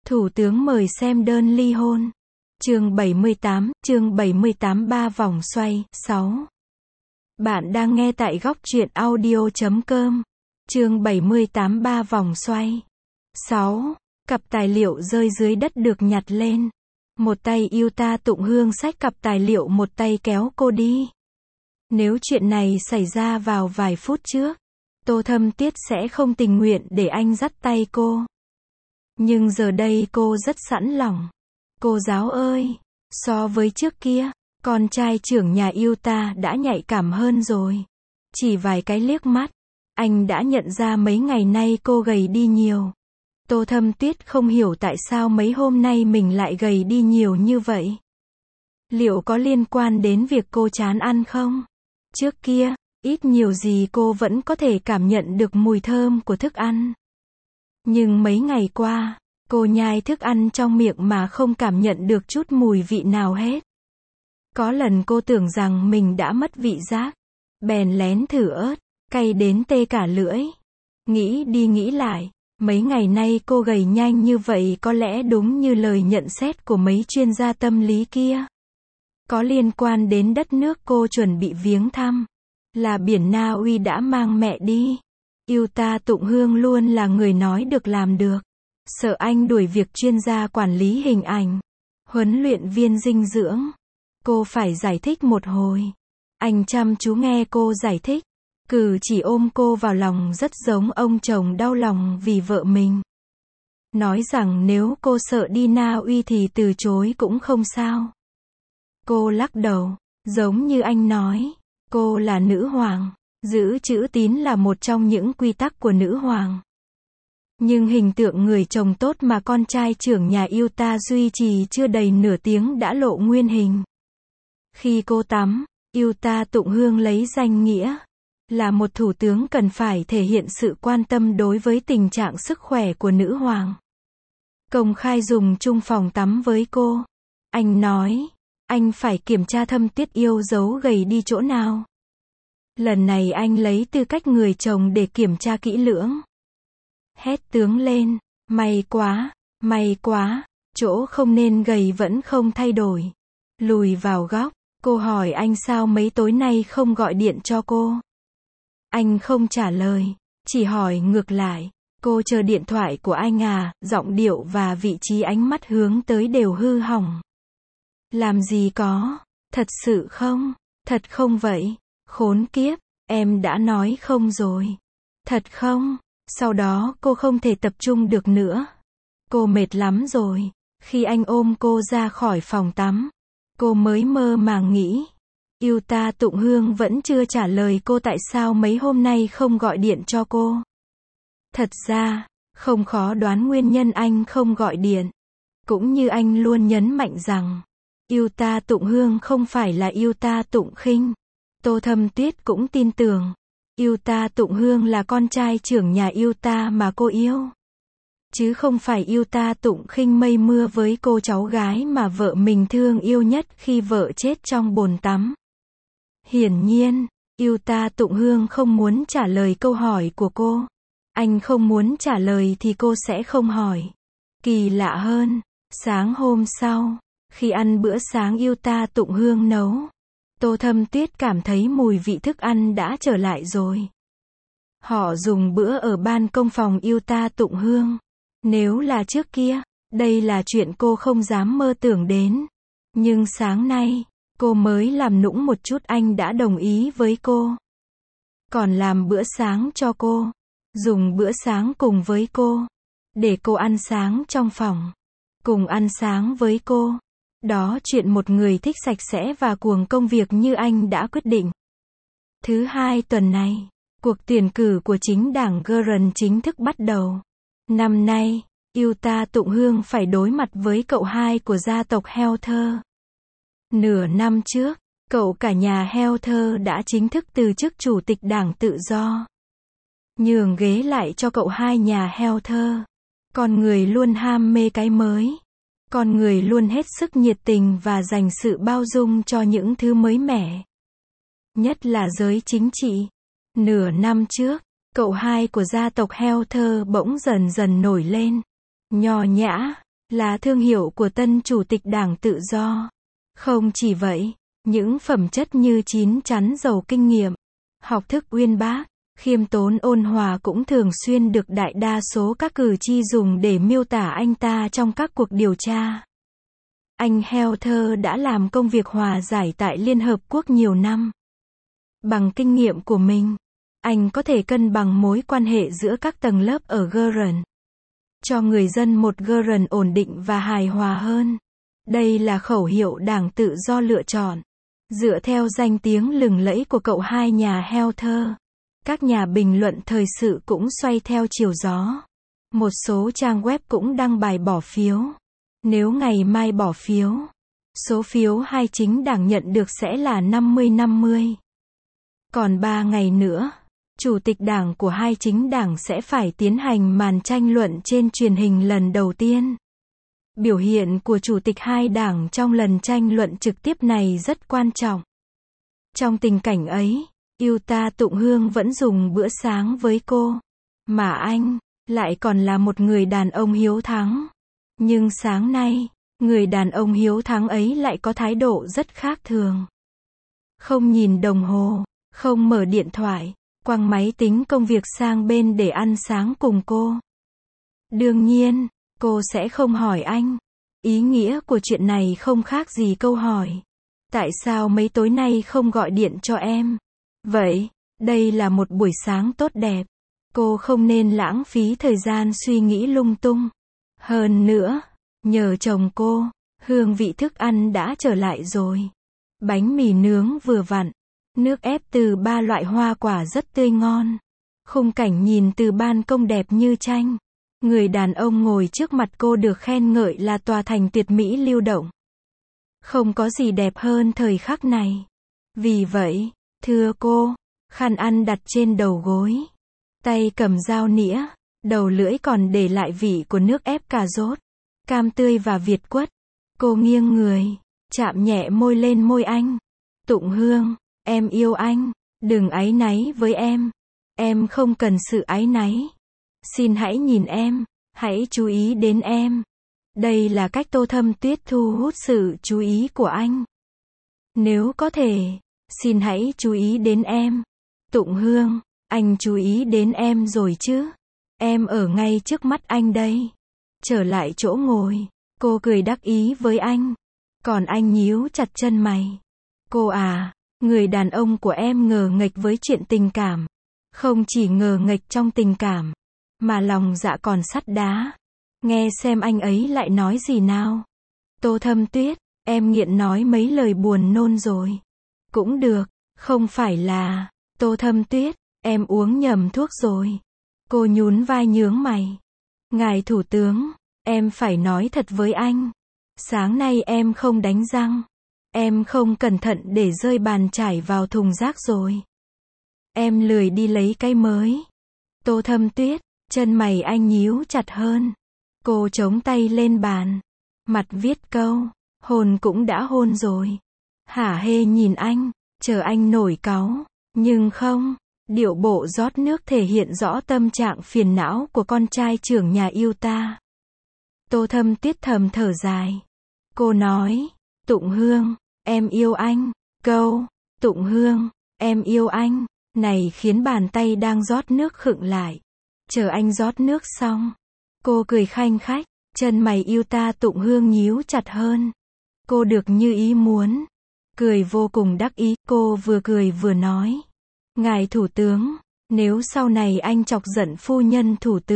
Thủ tướng mời xem đơn ly hôn. Chương 78, 3 vòng xoay, 6. Bạn đang nghe tại góc truyện audio.com. Chương 78, 3 vòng xoay, 6. Cặp tài liệu rơi dưới đất được nhặt lên. Một tay Yuta Tụng Hương xách cặp tài liệu, một tay kéo cô đi. Nếu chuyện này xảy ra vào vài phút trước, Tô Thâm Tiết sẽ không tình nguyện để anh dắt tay cô. Nhưng giờ đây cô rất sẵn lòng. Cô giáo ơi, so với trước kia, con trai trưởng nhà Yuta đã nhạy cảm hơn rồi. Chỉ vài cái liếc mắt, anh đã nhận ra mấy ngày nay cô gầy đi nhiều. Tô Thâm Tuyết không hiểu tại sao mấy hôm nay mình lại gầy đi nhiều như vậy. Liệu có liên quan đến việc cô chán ăn không? Trước kia, ít nhiều gì cô vẫn có thể cảm nhận được mùi thơm của thức ăn. Nhưng mấy ngày qua, cô nhai thức ăn trong miệng mà không cảm nhận được chút mùi vị nào hết. Có lần cô tưởng rằng mình đã mất vị giác, bèn lén thử ớt, cay đến tê cả lưỡi. Nghĩ đi nghĩ lại, mấy ngày nay cô gầy nhanh như vậy có lẽ đúng như lời nhận xét của mấy chuyên gia tâm lý kia. Có liên quan đến đất nước cô chuẩn bị viếng thăm, là biển Na Uy đã mang mẹ đi. Yuta Tụng Hương luôn là người nói được làm được. Sợ anh đuổi việc chuyên gia quản lý hình ảnh, huấn luyện viên dinh dưỡng. Cô phải giải thích một hồi. Anh chăm chú nghe cô giải thích. Cử chỉ ôm cô vào lòng rất giống ông chồng đau lòng vì vợ mình. Nói rằng nếu cô sợ đi Na Uy thì từ chối cũng không sao. Cô lắc đầu, giống như anh nói, cô là nữ hoàng. Giữ chữ tín là một trong những quy tắc của nữ hoàng. Nhưng hình tượng người chồng tốt mà con trai trưởng nhà Yuta duy trì chưa đầy nửa tiếng đã lộ nguyên hình. Khi cô tắm, Yuta Tụng Hương lấy danh nghĩa là một thủ tướng cần phải thể hiện sự quan tâm đối với tình trạng sức khỏe của nữ hoàng. Công khai dùng chung phòng tắm với cô. Anh nói, anh phải kiểm tra Thâm Tiết yêu dấu gầy đi chỗ nào. Lần này anh lấy tư cách người chồng để kiểm tra kỹ lưỡng. Hét tướng lên, may quá, chỗ không nên gầy vẫn không thay đổi. Lùi vào góc, cô hỏi anh sao mấy tối nay không gọi điện cho cô. Anh không trả lời, chỉ hỏi ngược lại, cô chờ điện thoại của anh à, giọng điệu và vị trí ánh mắt hướng tới đều hư hỏng. Làm gì có, thật sự không, thật không vậy, khốn kiếp, em đã nói không rồi. Thật không? Sau đó cô không thể tập trung được nữa. Cô mệt lắm rồi. Khi anh ôm cô ra khỏi phòng tắm, cô mới mơ màng nghĩ. Yuta Tụng Hương vẫn chưa trả lời cô tại sao mấy hôm nay không gọi điện cho cô. Thật ra, không khó đoán nguyên nhân anh không gọi điện. Cũng như anh luôn nhấn mạnh rằng, Yuta Tụng Hương không phải là Yuta Tụng Khinh. Tô Thâm Tuyết cũng tin tưởng. Yuta Tụng Hương là con trai trưởng nhà Yuta mà cô yêu. Chứ không phải Yuta Tụng Khinh mây mưa với cô cháu gái mà vợ mình thương yêu nhất khi vợ chết trong bồn tắm. Hiển nhiên, Yuta Tụng Hương không muốn trả lời câu hỏi của cô. Anh không muốn trả lời thì cô sẽ không hỏi. Kỳ lạ hơn, sáng hôm sau, khi ăn bữa sáng Yuta Tụng Hương nấu, Tô Thâm Tuyết cảm thấy mùi vị thức ăn đã trở lại rồi. Họ dùng bữa ở ban công phòng Yuta Tụng Hương. Nếu là trước kia, đây là chuyện cô không dám mơ tưởng đến. Nhưng sáng nay, cô mới làm nũng một chút anh đã đồng ý với cô. Còn làm bữa sáng cho cô. Dùng bữa sáng cùng với cô. Để cô ăn sáng trong phòng. Cùng ăn sáng với cô. Đó chuyện một người thích sạch sẽ và cuồng công việc như anh đã quyết định. Thứ hai tuần này, cuộc tuyển cử của chính đảng Gurren chính thức bắt đầu. Năm nay, Yuta Tụng Hương phải đối mặt với cậu hai của gia tộc Helther. Nửa năm trước, cậu cả nhà Helther đã chính thức từ chức chủ tịch đảng tự do. Nhường ghế lại cho cậu hai nhà Helther. Con người luôn ham mê cái mới. Con người luôn hết sức nhiệt tình và dành sự bao dung cho những thứ mới mẻ. Nhất là giới chính trị. Nửa năm trước, cậu hai của gia tộc Helther bỗng dần dần nổi lên. Nho nhã, là thương hiệu của tân Chủ tịch Đảng Tự Do. Không chỉ vậy, những phẩm chất như chín chắn giàu kinh nghiệm, học thức uyên bác, khiêm tốn ôn hòa cũng thường xuyên được đại đa số các cử tri dùng để miêu tả anh ta trong các cuộc điều tra. Anh Helther đã làm công việc hòa giải tại Liên Hợp Quốc nhiều năm. Bằng kinh nghiệm của mình, anh có thể cân bằng mối quan hệ giữa các tầng lớp ở Geren, cho người dân một Geren ổn định và hài hòa hơn. Đây là khẩu hiệu Đảng Tự Do lựa chọn. Dựa theo danh tiếng lừng lẫy của cậu hai nhà Helther, các nhà bình luận thời sự cũng xoay theo chiều gió. Một số trang web cũng đăng bài bỏ phiếu. Nếu ngày mai bỏ phiếu, số phiếu hai chính đảng nhận được sẽ là 50-50. Còn 3 ngày nữa, chủ tịch đảng của hai chính đảng sẽ phải tiến hành màn tranh luận trên truyền hình lần đầu tiên. Biểu hiện của chủ tịch hai đảng trong lần tranh luận trực tiếp này rất quan trọng. Trong tình cảnh ấy, Yuta Tụng Hương vẫn dùng bữa sáng với cô, mà anh lại còn là một người đàn ông hiếu thắng. Nhưng sáng nay, người đàn ông hiếu thắng ấy lại có thái độ rất khác thường. Không nhìn đồng hồ, không mở điện thoại, quăng máy tính công việc sang bên để ăn sáng cùng cô. Đương nhiên, cô sẽ không hỏi anh. Ý nghĩa của chuyện này không khác gì câu hỏi: tại sao mấy tối nay không gọi điện cho em? Vậy, đây là một buổi sáng tốt đẹp. Cô không nên lãng phí thời gian suy nghĩ lung tung. Hơn nữa, nhờ chồng cô, hương vị thức ăn đã trở lại rồi. Bánh mì nướng vừa vặn, nước ép từ 3 loại hoa quả rất tươi ngon. Khung cảnh nhìn từ ban công đẹp như tranh. Người đàn ông ngồi trước mặt cô được khen ngợi là tòa thành tuyệt mỹ lưu động. Không có gì đẹp hơn thời khắc này. Vì vậy, thưa cô, khăn ăn đặt trên đầu gối, tay cầm dao nĩa, đầu lưỡi còn để lại vị của nước ép cà rốt, cam tươi và việt quất. Cô nghiêng người, chạm nhẹ môi lên môi anh. Tụng Hương, em yêu anh, đừng áy náy với em. Em không cần sự áy náy. Xin hãy nhìn em, hãy chú ý đến em. Đây là cách Tô Thâm Tuyết thu hút sự chú ý của anh. Nếu có thể, xin hãy chú ý đến em. Tụng Hương, anh chú ý đến em rồi chứ? Em ở ngay trước mắt anh đây. Trở lại chỗ ngồi, cô cười đắc ý với anh. Còn anh nhíu chặt chân mày. Cô à, người đàn ông của em ngờ nghệch với chuyện tình cảm. Không chỉ ngờ nghệch trong tình cảm, mà lòng dạ còn sắt đá. Nghe xem anh ấy lại nói gì nào. Tô Thâm Tuyết, em nghiện nói mấy lời buồn nôn rồi. Cũng được, không phải là. Tô Thâm Tuyết, em uống nhầm thuốc rồi. Cô nhún vai nhướng mày. Ngài Thủ tướng, em phải nói thật với anh. Sáng nay em không đánh răng. Em không cẩn thận để rơi bàn chải vào thùng rác rồi. Em lười đi lấy cái mới. Tô Thâm Tuyết, chân mày anh nhíu chặt hơn. Cô chống tay lên bàn, mặt viết câu, hôn cũng đã hôn rồi. Hả hê nhìn anh, chờ anh nổi cáu. Nhưng không, điệu bộ rót nước thể hiện rõ tâm trạng phiền não của con trai trưởng nhà Yuta. Tô Thâm Tuyết thầm thở dài. Cô nói, Tụng Hương, em yêu anh. Câu, Tụng Hương, em yêu anh, này khiến bàn tay đang rót nước khựng lại. Chờ anh rót nước xong, cô cười khanh khách, chân mày Yuta Tụng Hương nhíu chặt hơn. Cô được như ý muốn. Cười vô cùng đắc ý, cô vừa cười vừa nói. Ngài Thủ tướng, nếu sau này anh chọc giận phu nhân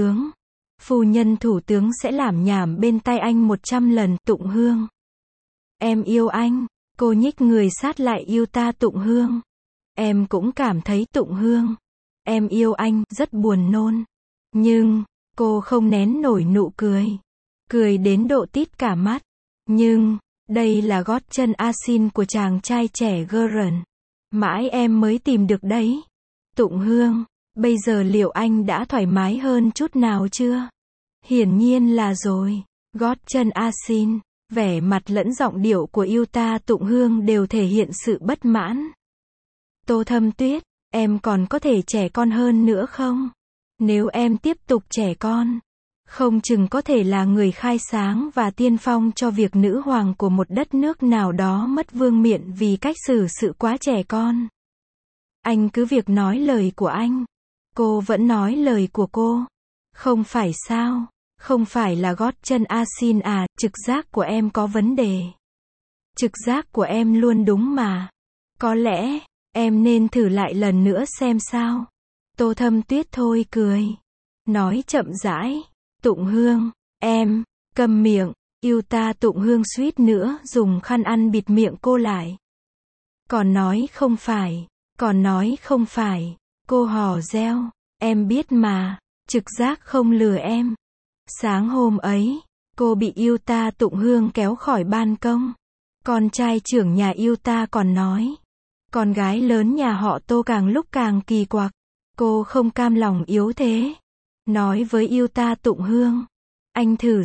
Thủ tướng sẽ làm nhảm bên tay anh 100 lần. Tụng Hương, em yêu anh. Cô nhích người sát lại Yuta Tụng Hương. Em cũng cảm thấy Tụng Hương, em yêu anh, rất buồn nôn. Nhưng, cô không nén nổi nụ cười. Cười đến độ tít cả mắt. Nhưng, đây là gót chân asin của chàng trai trẻ Geren. Mãi em mới tìm được đấy. Tụng Hương, bây giờ liệu anh đã thoải mái hơn chút nào chưa? Hiển nhiên là rồi. Gót chân asin, vẻ mặt lẫn giọng điệu của Yuta Tụng Hương đều thể hiện sự bất mãn. Tô Thâm Tuyết, em còn có thể trẻ con hơn nữa không? Nếu em tiếp tục trẻ con, Không chừng có thể là người khai sáng và tiên phong cho việc nữ hoàng của một đất nước nào đó mất vương miện vì cách xử sự quá trẻ con. Anh cứ việc nói lời của anh. Cô vẫn nói lời của cô. Không phải sao? Không phải là gót chân Asin à, trực giác của em có vấn đề. Trực giác của em luôn đúng mà. Có lẽ, em nên thử lại lần nữa xem sao. Tô Thâm Tuyết thôi cười. Nói chậm rãi. Tụng Hương, em, câm miệng. Yêu ta. Tụng Hương suýt nữa dùng khăn ăn bịt miệng cô lại. Còn nói không phải. Còn nói không phải. Cô hò reo. Em biết mà. Trực giác không lừa em. Sáng hôm ấy, cô bị Yêu ta. Tụng Hương kéo khỏi ban công. Con trai trưởng nhà Yêu ta còn nói. Con gái lớn nhà họ Tô càng lúc càng kỳ quặc. Cô không cam lòng yếu thế. Nói với Yêu ta. Tụng Hương. Anh thử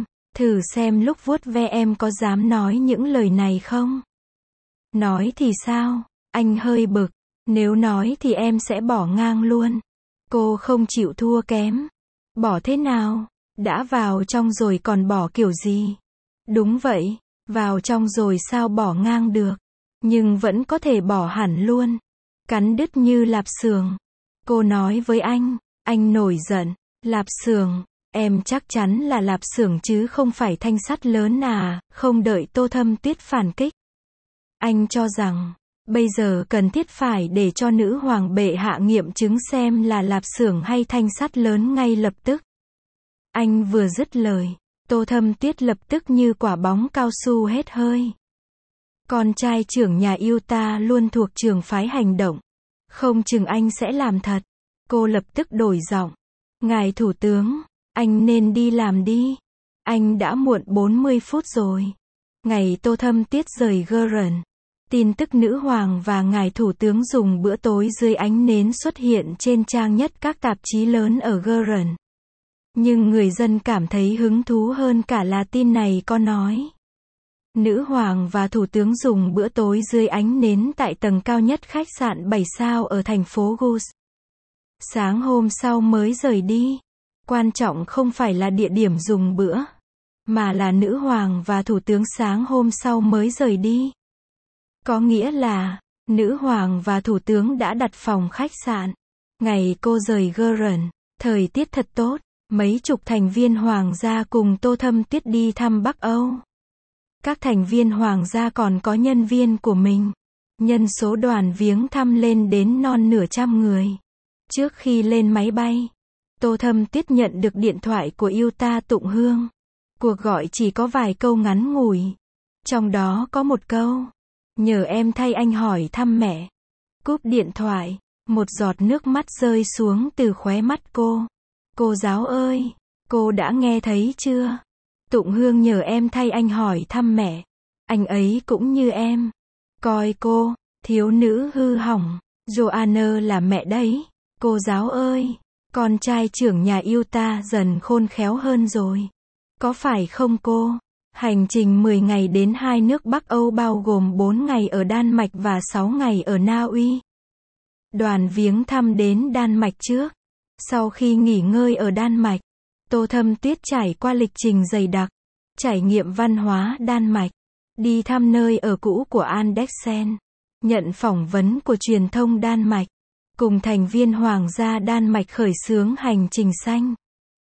xem lúc vuốt ve em có dám nói những lời này không? Nói thì sao? Anh hơi bực. Nếu nói thì em sẽ bỏ ngang luôn. Cô không chịu thua kém. Bỏ thế nào? Đã vào trong rồi còn bỏ kiểu gì? Đúng vậy, vào trong rồi sao bỏ ngang được? Nhưng vẫn có thể bỏ hẳn luôn. Cắn đứt như lạp xưởng. Cô nói với anh nổi giận. Lạp xưởng, em chắc chắn là lạp xưởng chứ không phải thanh sắt lớn à? Không đợi Tô Thâm Tuyết phản kích. Anh cho rằng, bây giờ cần thiết phải để cho nữ hoàng bệ hạ nghiệm chứng xem là lạp xưởng hay thanh sắt lớn ngay lập tức. Anh vừa dứt lời, Tô Thâm Tuyết lập tức như quả bóng cao su hết hơi. Con trai trưởng nhà Yêu ta luôn thuộc trường phái hành động. Không chừng anh sẽ làm thật. Cô lập tức đổi giọng. Ngài thủ tướng, anh nên đi làm đi. Anh đã muộn 40 phút rồi. Ngày Tô Thâm Tuyết rời Gurren. Tin tức nữ hoàng và ngài thủ tướng dùng bữa tối dưới ánh nến xuất hiện trên trang nhất các tạp chí lớn ở Gurren. Nhưng người dân cảm thấy hứng thú hơn cả là tin này có nói. Nữ hoàng và thủ tướng dùng bữa tối dưới ánh nến tại tầng cao nhất khách sạn 7 sao ở thành phố Gus. Sáng hôm sau mới rời đi. Quan trọng không phải là địa điểm dùng bữa, mà là nữ hoàng và thủ tướng sáng hôm sau mới rời đi. Có nghĩa là, nữ hoàng và thủ tướng đã đặt phòng khách sạn. Ngày cô rời Gurren, thời tiết thật tốt, mấy chục thành viên hoàng gia cùng Tô Thâm Tuyết đi thăm Bắc Âu. Các thành viên hoàng gia còn có nhân viên của mình. Nhân số đoàn viếng thăm lên đến non nửa trăm người. Trước khi lên máy bay, Tô Thâm Tuyết nhận được điện thoại của Yêu ta. Tụng Hương. Cuộc gọi chỉ có vài câu ngắn ngủi. Trong đó có một câu. Nhờ em thay anh hỏi thăm mẹ. Cúp điện thoại, một giọt nước mắt rơi xuống từ khóe mắt cô. Cô giáo ơi, cô đã nghe thấy chưa? Tụng Hương nhờ em thay anh hỏi thăm mẹ. Anh ấy cũng như em. Coi cô, thiếu nữ hư hỏng. Joanna là mẹ đấy. Cô giáo ơi, con trai trưởng nhà Yêu ta dần khôn khéo hơn rồi. Có phải không cô? Hành trình 10 ngày đến 2 nước Bắc Âu bao gồm 4 ngày ở Đan Mạch và 6 ngày ở Na Uy. Đoàn viếng thăm đến Đan Mạch trước. Sau khi nghỉ ngơi ở Đan Mạch, Tô Thâm Tuyết trải qua lịch trình dày đặc. Trải nghiệm văn hóa Đan Mạch. Đi thăm nơi ở cũ của Andersen. Nhận phỏng vấn của truyền thông Đan Mạch. Cùng thành viên hoàng gia Đan Mạch khởi xướng hành trình xanh.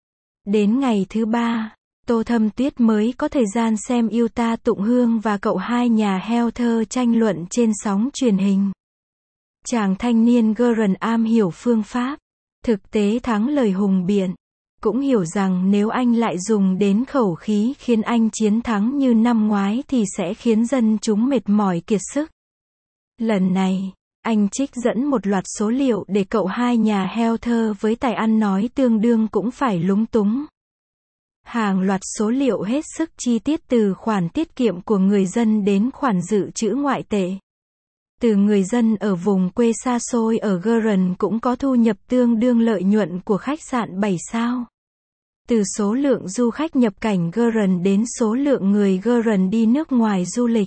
Đến ngày thứ 3, Tô Thâm Tuyết mới có thời gian xem Yêu ta. Tụng Hương và cậu hai nhà heo thơ tranh luận trên sóng truyền hình. Chàng thanh niên Gurren am hiểu phương pháp, thực tế thắng lời hùng biện. Cũng hiểu rằng nếu anh lại dùng đến khẩu khí khiến anh chiến thắng như năm ngoái thì sẽ khiến dân chúng mệt mỏi kiệt sức. Lần này, anh trích dẫn một loạt số liệu để cậu hai nhà heo thơ với tài ăn nói tương đương cũng phải lúng túng. Hàng loạt số liệu hết sức chi tiết từ khoản tiết kiệm của người dân đến khoản dự trữ ngoại tệ. Từ người dân ở vùng quê xa xôi ở Gurren cũng có thu nhập tương đương lợi nhuận của khách sạn 7 sao. Từ số lượng du khách nhập cảnh Gurren đến số lượng người Gurren đi nước ngoài du lịch.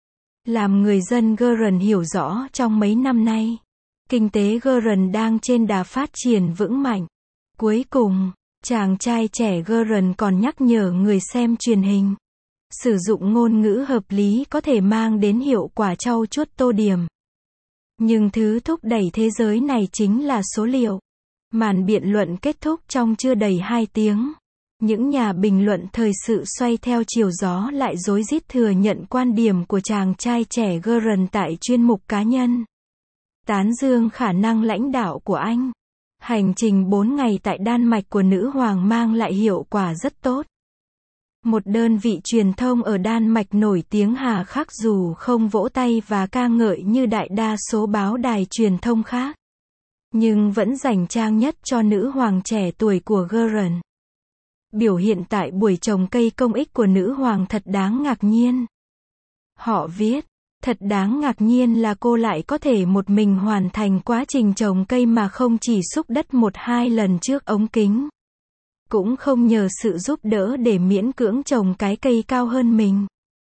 Làm người dân Gurren hiểu rõ trong mấy năm nay, kinh tế Gurren đang trên đà phát triển vững mạnh. Cuối cùng, Chàng trai trẻ Geren còn nhắc nhở người xem truyền hình. Sử dụng ngôn ngữ hợp lý có thể mang đến hiệu quả trau chuốt tô điểm. Nhưng thứ thúc đẩy thế giới này chính là số liệu. Màn biện luận kết thúc trong chưa đầy 2 tiếng. Những nhà bình luận thời sự xoay theo chiều gió lại rối rít thừa nhận quan điểm của chàng trai trẻ Geren tại chuyên mục cá nhân. Tán dương khả năng lãnh đạo của anh. Hành trình 4 ngày tại Đan Mạch của nữ hoàng mang lại hiệu quả rất tốt. Một đơn vị truyền thông ở Đan Mạch nổi tiếng hà khắc dù không vỗ tay và ca ngợi như đại đa số báo đài truyền thông khác. Nhưng vẫn dành trang nhất cho nữ hoàng trẻ tuổi của Geren. Biểu hiện tại buổi trồng cây công ích của nữ hoàng thật đáng ngạc nhiên. Họ viết, thật đáng ngạc nhiên là cô lại có thể một mình hoàn thành quá trình trồng cây mà không chỉ xúc đất 1-2 lần trước ống kính. Cũng không nhờ sự giúp đỡ để miễn cưỡng trồng cái cây cao hơn mình.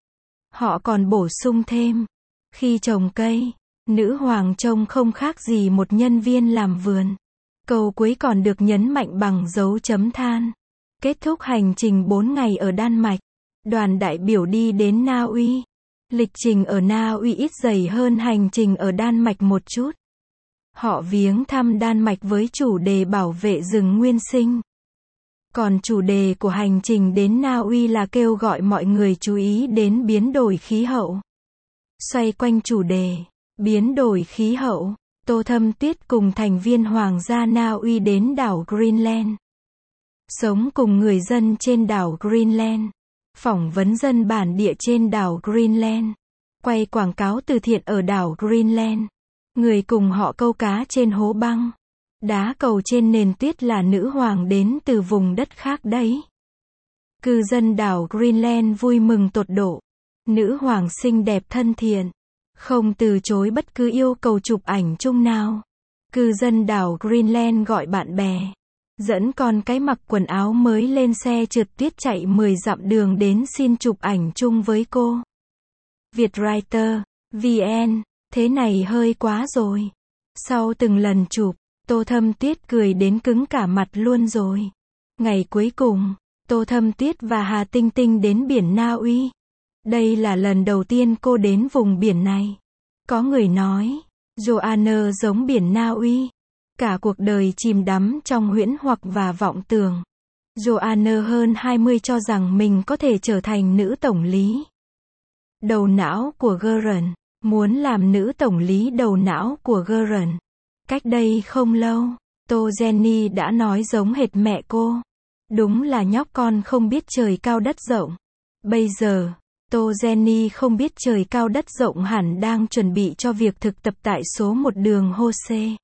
Họ còn bổ sung thêm, khi trồng cây, nữ hoàng trông không khác gì một nhân viên làm vườn. Câu cuối còn được nhấn mạnh bằng dấu chấm than. Kết thúc hành trình 4 ngày ở Đan Mạch, đoàn đại biểu đi đến Na Uy. Lịch trình ở Na Uy ít dày hơn hành trình ở Đan Mạch một chút. Họ viếng thăm Đan Mạch với chủ đề bảo vệ rừng nguyên sinh. Còn chủ đề của hành trình đến Na Uy là kêu gọi mọi người chú ý đến biến đổi khí hậu. Xoay quanh chủ đề biến đổi khí hậu, Tô Thâm Tuyết cùng thành viên Hoàng gia Na Uy đến đảo Greenland. Sống cùng người dân trên đảo Greenland. Phỏng vấn dân bản địa trên đảo Greenland. Quay quảng cáo từ thiện ở đảo Greenland. Người cùng họ câu cá trên hố băng. Đá cầu trên nền tuyết là nữ hoàng đến từ vùng đất khác đấy. Cư dân đảo Greenland vui mừng tột độ. Nữ hoàng xinh đẹp thân thiện. Không từ chối bất cứ yêu cầu chụp ảnh chung nào. Cư dân đảo Greenland gọi bạn bè. Dẫn con cái mặc quần áo mới lên xe trượt tuyết chạy 10 dặm đường đến xin chụp ảnh chung với cô. Vietwriter, VN, thế này hơi quá rồi. Sau từng lần chụp, Tô Thâm Tuyết cười đến cứng cả mặt luôn rồi. Ngày cuối cùng, Tô Thâm Tuyết và Hà Tinh Tinh đến biển Na Uy. Đây là lần đầu tiên cô đến vùng biển này. Có người nói, Joanna giống biển Na Uy. Cả cuộc đời chìm đắm trong huyễn hoặc và vọng tưởng. Joanna hơn 20 cho rằng mình có thể trở thành nữ tổng lý. Đầu não của Geren, muốn làm nữ tổng lý đầu não của Geren. Cách đây không lâu, Tô Jenny đã nói giống hệt mẹ cô. Đúng là nhóc con không biết trời cao đất rộng. Bây giờ, Tô Jenny không biết trời cao đất rộng hẳn đang chuẩn bị cho việc thực tập tại số 1 đường Hose.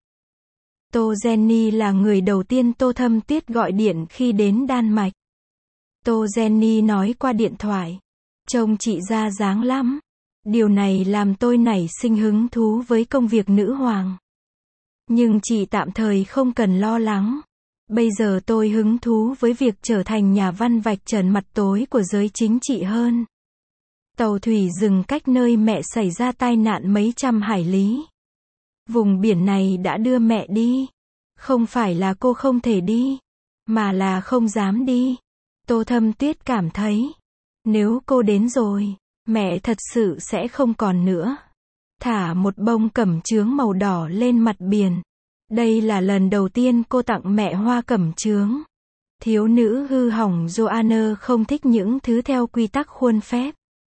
Tô Jenny là người đầu tiên Tô Thâm Tuyết gọi điện khi đến Đan Mạch. Tô Jenny nói qua điện thoại. Trông chị ra dáng lắm. Điều này làm tôi nảy sinh hứng thú với công việc nữ hoàng. Nhưng chị tạm thời không cần lo lắng. Bây giờ tôi hứng thú với việc trở thành nhà văn vạch trần mặt tối của giới chính trị hơn. Tàu thủy dừng cách nơi mẹ xảy ra tai nạn mấy trăm hải lý. Vùng biển này đã đưa mẹ đi. Không phải là cô không thể đi, mà là không dám đi. Tô Thâm Tuyết cảm thấy, nếu cô đến rồi, mẹ thật sự sẽ không còn nữa. Thả một bông cẩm chướng màu đỏ lên mặt biển. Đây là lần đầu tiên cô tặng mẹ hoa cẩm chướng. Thiếu nữ hư hỏng Joanna không thích những thứ theo quy tắc khuôn phép.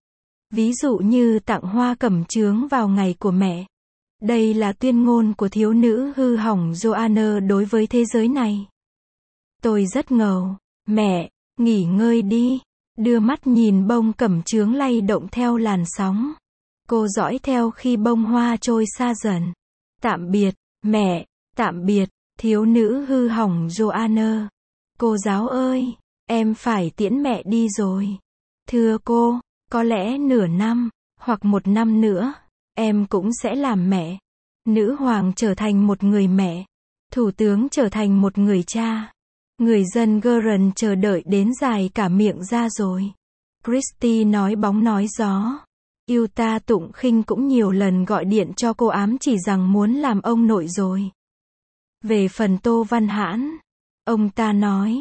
Ví dụ như tặng hoa cẩm chướng vào ngày của mẹ. Đây là tuyên ngôn của thiếu nữ hư hỏng Joanna đối với thế giới này. Tôi rất ngầu. Mẹ, nghỉ ngơi đi. Đưa mắt nhìn bông cẩm chướng lay động theo làn sóng. Cô dõi theo khi bông hoa trôi xa dần. Tạm biệt, mẹ. Tạm biệt, thiếu nữ hư hỏng Joanna. Cô giáo ơi, em phải tiễn mẹ đi rồi. Thưa cô, có lẽ nửa năm, hoặc 1 năm nữa, em cũng sẽ làm mẹ. Nữ hoàng trở thành một người mẹ. Thủ tướng trở thành một người cha. Người dân Geren chờ đợi đến dài cả miệng ra rồi. Christy nói bóng nói gió. Yuta Tụng Khinh cũng nhiều lần gọi điện cho cô ám chỉ rằng muốn làm ông nội rồi. Về phần Tô Văn Hãn, ông ta nói,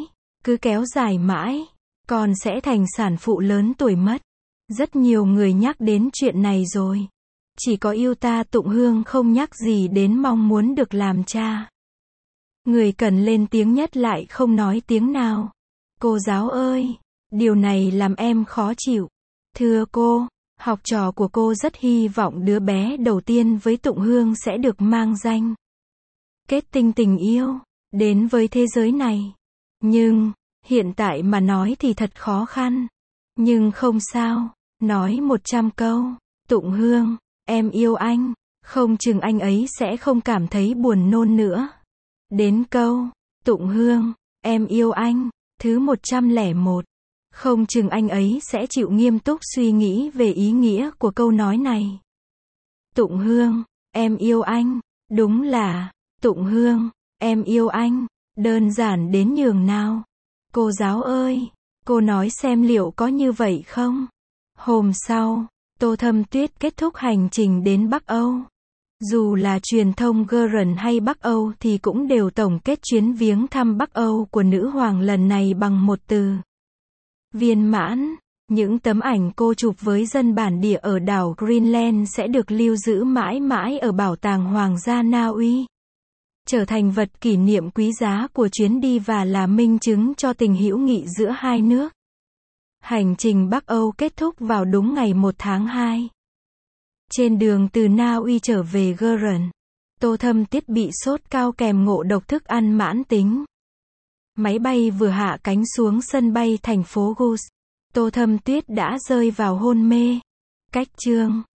cứ kéo dài mãi, con sẽ thành sản phụ lớn tuổi mất. Rất nhiều người nhắc đến chuyện này rồi. Chỉ có Yuta Tụng Hương không nhắc gì đến mong muốn được làm cha. Người cần lên tiếng nhất lại không nói tiếng nào. Cô giáo ơi, điều này làm em khó chịu. Thưa cô, học trò của cô rất hy vọng đứa bé đầu tiên với Tụng Hương sẽ được mang danh Kết Tinh tình yêu đến với thế giới này. Nhưng, hiện tại mà nói thì thật khó khăn. Nhưng không sao, nói 100 câu. Tụng Hương, em yêu anh, không chừng anh ấy sẽ không cảm thấy buồn nôn nữa. Đến câu, Tụng Hương, em yêu anh, thứ 101. Không chừng anh ấy sẽ chịu nghiêm túc suy nghĩ về ý nghĩa của câu nói này. Tụng Hương, em yêu anh, đúng là, Tụng Hương, em yêu anh, đơn giản đến nhường nào. Cô giáo ơi, cô nói xem liệu có như vậy không? Hôm sau, Tô Thâm Tuyết kết thúc hành trình đến Bắc Âu. Dù là truyền thông GRN hay Bắc Âu thì cũng đều tổng kết chuyến viếng thăm Bắc Âu của nữ hoàng lần này bằng một từ: viên mãn. Những tấm ảnh cô chụp với dân bản địa ở đảo Greenland sẽ được lưu giữ mãi mãi ở Bảo tàng Hoàng gia Na Uy, trở thành vật kỷ niệm quý giá của chuyến đi và là minh chứng cho tình hữu nghị giữa hai nước. Hành trình Bắc Âu kết thúc vào đúng ngày 1 tháng 2. Trên đường từ Na Uy trở về GRN, Tô Thâm Tuyết bị sốt cao kèm ngộ độc thức ăn mãn tính. Máy bay vừa hạ cánh xuống sân bay thành phố Gus, Tô Thâm Tuyết đã rơi vào hôn mê. Cách chương